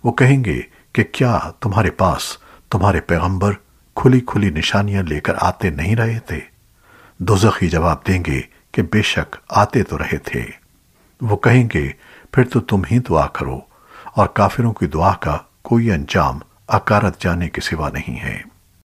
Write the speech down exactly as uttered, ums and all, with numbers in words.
वो कहेंगे कि क्या तुम्हारे पास तुम्हारे पैगंबर खुली खुली निशानियां लेकर आते नहीं रहे थे? दोज़खी जवाब देंगे कि बेशक आते तो रहे थे। वो कहेंगे फिर तो तुम ही दुआ करो, और काफिरों की दुआ का कोई अंजाम अकारत जाने के सिवा नहीं है।